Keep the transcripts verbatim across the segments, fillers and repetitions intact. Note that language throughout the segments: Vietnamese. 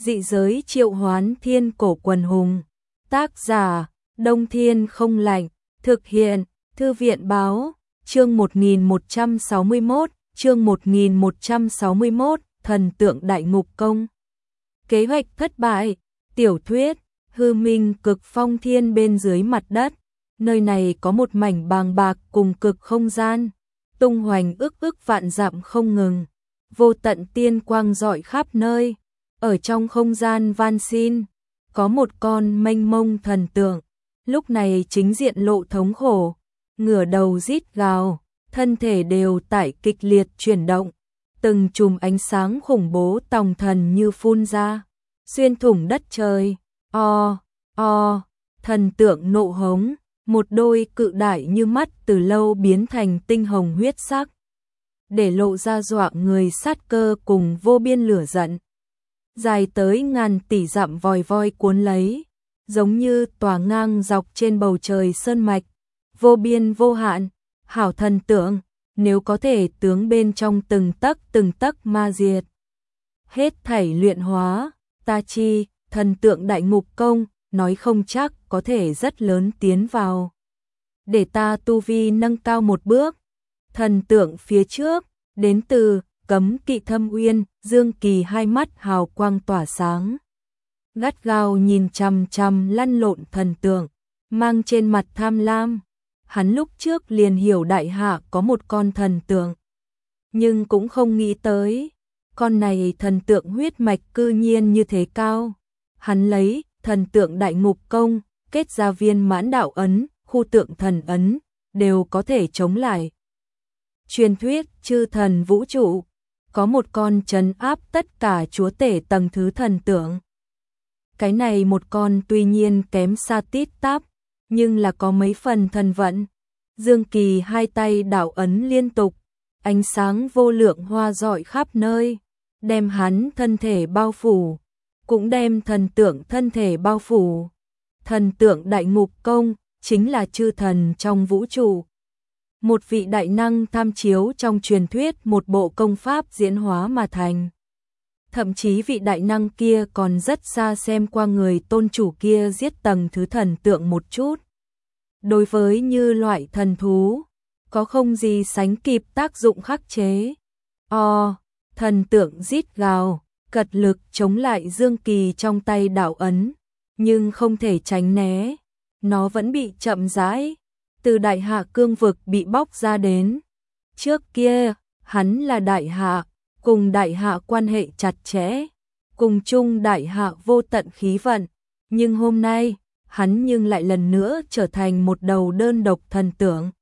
Dị giới triệu hoán thiên cổ quần hùng. Tác giả, Đông Thiên không lạnh. Thực hiện, Thư viện báo. Chương một nghìn một trăm sáu mươi mốt, chương một nghìn một trăm sáu mươi mốt, thần tượng đại ngục công. Kế hoạch thất bại. Tiểu thuyết, hư minh cực phong thiên bên dưới mặt đất. Nơi này có một mảnh bàng bạc cùng cực không gian, tung hoành ức ức vạn dặm không ngừng, vô tận tiên quang rọi khắp nơi. Ở trong không gian van xin, có một con mênh mông thần tượng, lúc này chính diện lộ thống khổ, ngửa đầu rít gào, thân thể đều tại kịch liệt chuyển động, từng chùm ánh sáng khủng bố tòng thần như phun ra, xuyên thủng đất trời. O, o, thần tượng nộ hống, một đôi cự đại như mắt từ lâu biến thành tinh hồng huyết sắc, để lộ ra dọa người sát cơ cùng vô biên lửa giận. Dài tới ngàn tỷ dặm vòi voi cuốn lấy, giống như tỏa ngang dọc trên bầu trời sơn mạch, vô biên vô hạn. Hảo thần tượng, nếu có thể tướng bên trong từng tấc từng tấc ma diệt, hết thảy luyện hóa, ta chi, thần tượng đại ngục công, nói không chắc có thể rất lớn tiến vào. Để ta tu vi nâng cao một bước. Thần tượng phía trước, đến từ Cấm Kỵ Thâm Uyên, Dương Kỳ hai mắt hào quang tỏa sáng, gắt gao nhìn chằm chằm lăn lộn thần tượng, mang trên mặt tham lam. Hắn lúc trước liền hiểu đại hạ có một con thần tượng, nhưng cũng không nghĩ tới, con này thần tượng huyết mạch cư nhiên như thế cao. Hắn lấy thần tượng đại ngục công, kết ra viên mãn đạo ấn, khu tượng thần ấn, đều có thể chống lại. Truyền thuyết chư thần vũ trụ, có một con trấn áp tất cả chúa tể tầng thứ thần tượng. Cái này một con tuy nhiên kém xa tít tắp, nhưng là có mấy phần thần vận. Dương Kỳ hai tay đạo ấn liên tục, ánh sáng vô lượng hoa rọi khắp nơi, đem hắn thân thể bao phủ, cũng đem thần tượng thân thể bao phủ. Thần tượng đại ngục công chính là chư thần trong vũ trụ, một vị đại năng tham chiếu trong truyền thuyết một bộ công pháp diễn hóa mà thành. Thậm chí vị đại năng kia còn rất xa xem qua người tôn chủ kia giết tầng thứ thần tượng một chút. Đối với như loại thần thú, có không gì sánh kịp tác dụng khắc chế. O, thần tượng rít gào, cật lực chống lại Dương Kỳ trong tay đạo ấn, nhưng không thể tránh né, nó vẫn bị chậm rãi từ đại hạ cương vực bị bóc ra đến. Trước kia, hắn là đại hạ, cùng đại hạ quan hệ chặt chẽ, cùng chung đại hạ vô tận khí vận, nhưng hôm nay, hắn nhưng lại lần nữa trở thành một đầu đơn độc thần tượng.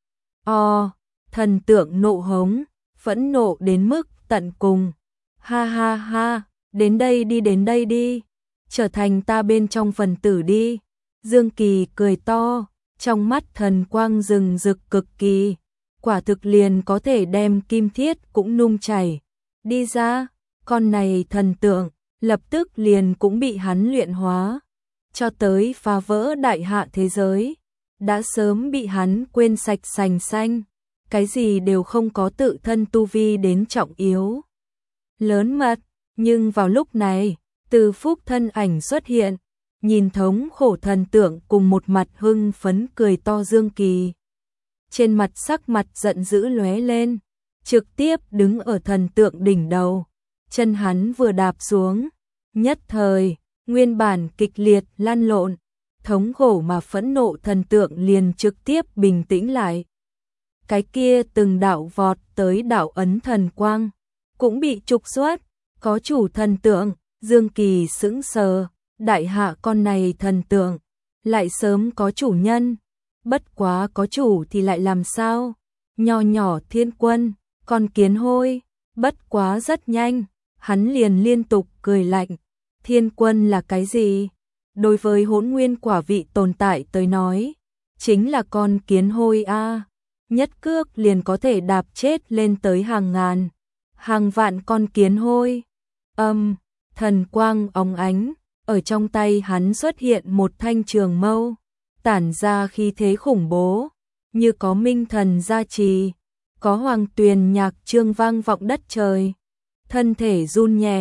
O, thần tượng nộ hống, phẫn nộ đến mức tận cùng. Ha ha ha, đến đây đi đến đây đi, trở thành ta bên trong phần tử đi. Dương Kỳ cười to, trong mắt thần quang rừng rực cực kỳ, quả thực liền có thể đem kim thiết cũng nung chảy. Đi ra, con này thần tượng, lập tức liền cũng bị hắn luyện hóa, cho tới phá vỡ đại hạ thế giới, đã sớm bị hắn quên sạch sành xanh, cái gì đều không có tự thân tu vi đến trọng yếu. Lớn mật, nhưng vào lúc này, Từ Phúc thân ảnh xuất hiện, nhìn thống khổ thần tượng cùng một mặt hưng phấn cười to Dương Kỳ. Trên mặt sắc mặt giận dữ lóe lên, trực tiếp đứng ở thần tượng đỉnh đầu, chân hắn vừa đạp xuống, nhất thời, nguyên bản kịch liệt lăn lộn, thống khổ mà phẫn nộ thần tượng liền trực tiếp bình tĩnh lại. Cái kia từng đạo vọt tới đạo ấn thần quang, cũng bị trục xuất, có chủ thần tượng, Dương Kỳ sững sờ, đại hạ con này thần tượng, lại sớm có chủ nhân, bất quá có chủ thì lại làm sao, nho nhỏ thiên quân, con kiến hôi, bất quá rất nhanh, hắn liền liên tục cười lạnh, thiên quân là cái gì? Đối với hỗn nguyên quả vị tồn tại tới nói, chính là con kiến hôi a, nhất cước liền có thể đạp chết lên tới hàng ngàn, hàng vạn con kiến hôi. Âm, thần quang óng ánh, ở trong tay hắn xuất hiện một thanh trường mâu, tản ra khí thế khủng bố, như có minh thần gia trì, có hoàng tuyền nhạc chương vang vọng đất trời. Thân thể run nhẹ,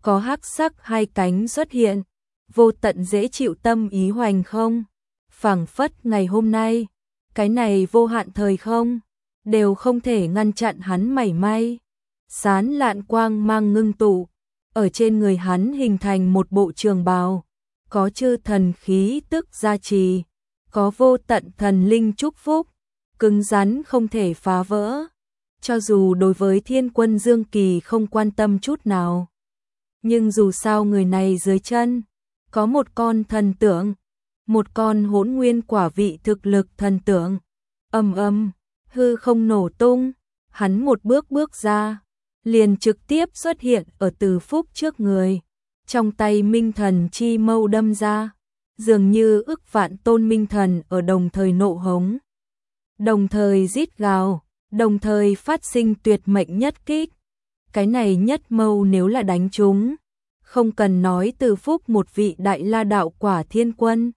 có hắc sắc hai cánh xuất hiện, vô tận dễ chịu tâm ý hoành không, phảng phất ngày hôm nay, cái này vô hạn thời không, đều không thể ngăn chặn hắn mảy may. Sán lạn quang mang ngưng tụ, ở trên người hắn hình thành một bộ trường bào, có chư thần khí tức gia trì, có vô tận thần linh chúc phúc, cứng rắn không thể phá vỡ. Cho dù đối với Thiên Quân Dương Kỳ không quan tâm chút nào, nhưng dù sao người này dưới chân có một con thần tượng, một con hỗn nguyên quả vị thực lực thần tượng. Ầm ầm, hư không nổ tung, hắn một bước bước ra, liền trực tiếp xuất hiện ở Từ Phúc trước người, trong tay minh thần chi mâu đâm ra, dường như ức vạn tôn minh thần ở đồng thời nộ hống, đồng thời rít gào, đồng thời phát sinh tuyệt mệnh nhất kích. Cái này nhất mâu nếu là đánh trúng, không cần nói Từ Phúc một vị đại la đạo quả thiên quân,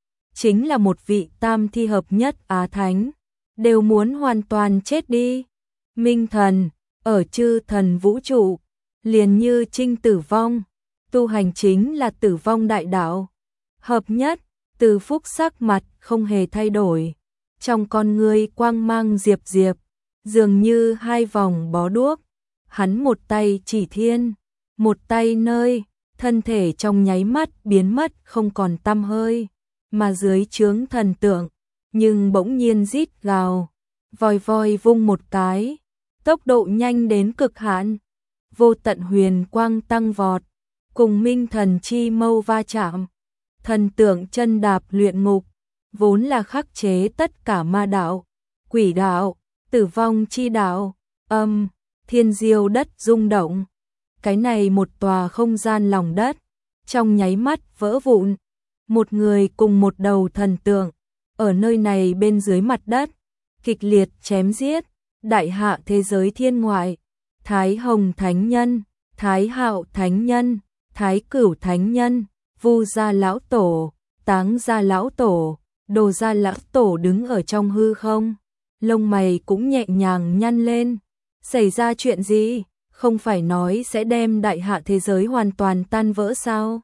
chính là một vị tam thi hợp nhất á thánh, đều muốn hoàn toàn chết đi. Minh thần, ở chư thần vũ trụ, liền như trinh tử vong, tu hành chính là tử vong đại đạo. Hợp nhất, Từ Phúc sắc mặt không hề thay đổi, trong con ngươi quang mang diệp diệp, dường như hai vòng bó đuốc, hắn một tay chỉ thiên, một tay nơi, thân thể trong nháy mắt biến mất không còn tăm hơi, mà dưới trướng thần tượng, nhưng bỗng nhiên rít gào, vòi voi vung một cái, tốc độ nhanh đến cực hạn, vô tận huyền quang tăng vọt, cùng minh thần chi mâu va chạm, thần tượng chân đạp luyện ngục, vốn là khắc chế tất cả ma đạo, quỷ đạo, tử vong chi đạo, âm, thiên diêu đất rung động. Cái này một tòa không gian lòng đất, trong nháy mắt vỡ vụn, một người cùng một đầu thần tượng, ở nơi này bên dưới mặt đất, kịch liệt chém giết, đại hạ thế giới thiên ngoại, Thái Hồng Thánh Nhân, Thái Hạo Thánh Nhân, Thái Cửu Thánh Nhân, Vu Gia Lão Tổ, Táng Gia Lão Tổ, Đồ Gia Lão Tổ đứng ở trong hư không, lông mày cũng nhẹ nhàng nhăn lên, xảy ra chuyện gì, không phải nói sẽ đem đại hạ thế giới hoàn toàn tan vỡ sao?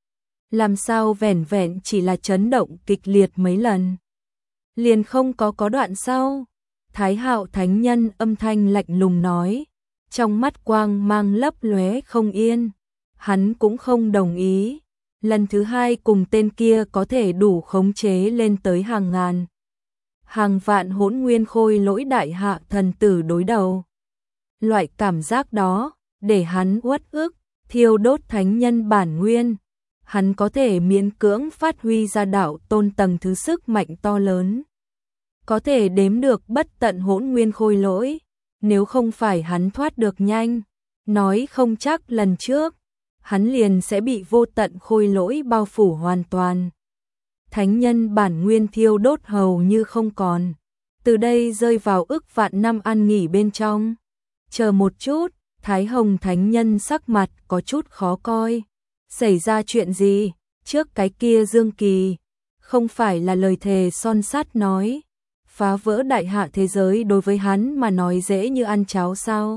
Làm sao vẻn vẹn chỉ là chấn động kịch liệt mấy lần, liền không có có đoạn sau. Thái Hạo Thánh Nhân âm thanh lạnh lùng nói, trong mắt quang mang lấp lóe không yên, hắn cũng không đồng ý. Lần thứ hai cùng tên kia có thể đủ khống chế lên tới hàng ngàn, hàng vạn hỗn nguyên khôi lỗi đại hạ thần tử đối đầu. Loại cảm giác đó, để hắn uất ức, thiêu đốt thánh nhân bản nguyên. Hắn có thể miễn cưỡng phát huy ra đạo tôn tầng thứ sức mạnh to lớn, có thể đếm được bất tận hỗn nguyên khôi lỗi, nếu không phải hắn thoát được nhanh, nói không chắc lần trước, hắn liền sẽ bị vô tận khôi lỗi bao phủ hoàn toàn. Thánh nhân bản nguyên thiêu đốt hầu như không còn, từ đây rơi vào ức vạn năm an nghỉ bên trong. Chờ một chút, Thái Hồng Thánh Nhân sắc mặt có chút khó coi. Xảy ra chuyện gì? Trước cái kia Dương Kỳ, không phải là lời thề son sắt nói, phá vỡ đại hạ thế giới đối với hắn mà nói dễ như ăn cháo sao?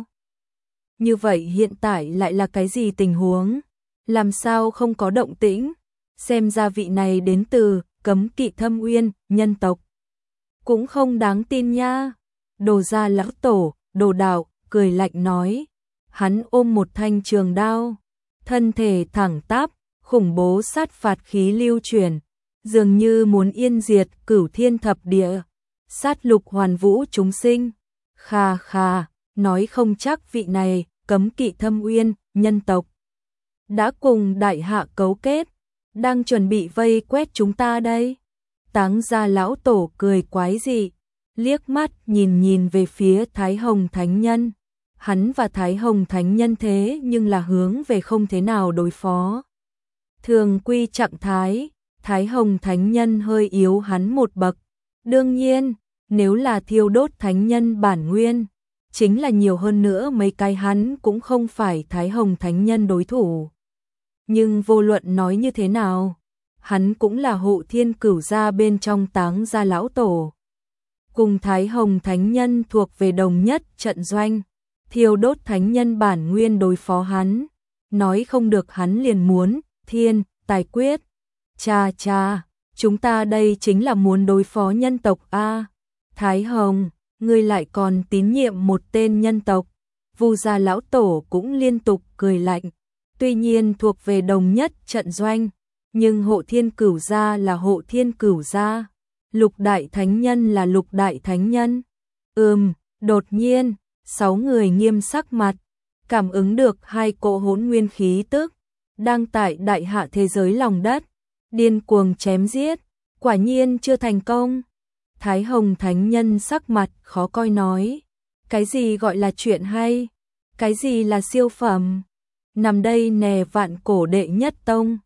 Như vậy hiện tại lại là cái gì tình huống? Làm sao không có động tĩnh? Xem ra vị này đến từ Cấm Kỵ Thâm Uyên, nhân tộc. Cũng không đáng tin nha. Đồ Gia Lão Tổ, Đồ Đạo, cười lạnh nói. Hắn ôm một thanh trường đao, thân thể thẳng tắp, khủng bố sát phạt khí lưu chuyển, dường như muốn yên diệt cửu thiên thập địa, sát lục hoàn vũ chúng sinh. Kha kha, nói không chắc vị này, Cấm Kỵ Thâm Uyên, nhân tộc, đã cùng đại hạ cấu kết, đang chuẩn bị vây quét chúng ta đây. Táng Gia Lão Tổ cười quái dị, liếc mắt nhìn nhìn về phía Thái Hồng Thánh Nhân. Hắn và Thái Hồng Thánh Nhân thế nhưng là hướng về không thế nào đối phó. Thường quy trạng thái, Thái Hồng Thánh Nhân hơi yếu hắn một bậc. Đương nhiên, nếu là thiêu đốt Thánh Nhân bản nguyên, chính là nhiều hơn nữa mấy cái hắn cũng không phải Thái Hồng Thánh Nhân đối thủ. Nhưng vô luận nói như thế nào, hắn cũng là hộ thiên cửu gia bên trong Táng Gia Lão Tổ. Cùng Thái Hồng Thánh Nhân thuộc về đồng nhất trận doanh, thiêu đốt Thánh Nhân bản nguyên đối phó hắn, nói không được hắn liền muốn, thiên, tài quyết. Cha cha, chúng ta đây chính là muốn đối phó nhân tộc a. Thái Hồng, ngươi lại còn tín nhiệm một tên nhân tộc. Vu gia lão tổ cũng liên tục cười lạnh. Tuy nhiên thuộc về đồng nhất trận doanh, nhưng Hộ Thiên Cửu gia là Hộ Thiên Cửu gia, Lục đại thánh nhân là Lục đại thánh nhân. Ừm, đột nhiên, sáu người nghiêm sắc mặt, cảm ứng được hai cỗ hỗn nguyên khí tức đang tại đại hạ thế giới lòng đất điên cuồng chém giết, quả nhiên chưa thành công. Thái Hồng thánh nhân sắc mặt khó coi nói, cái gì gọi là chuyện hay, cái gì là siêu phẩm, nằm đây nè vạn cổ đệ nhất tông,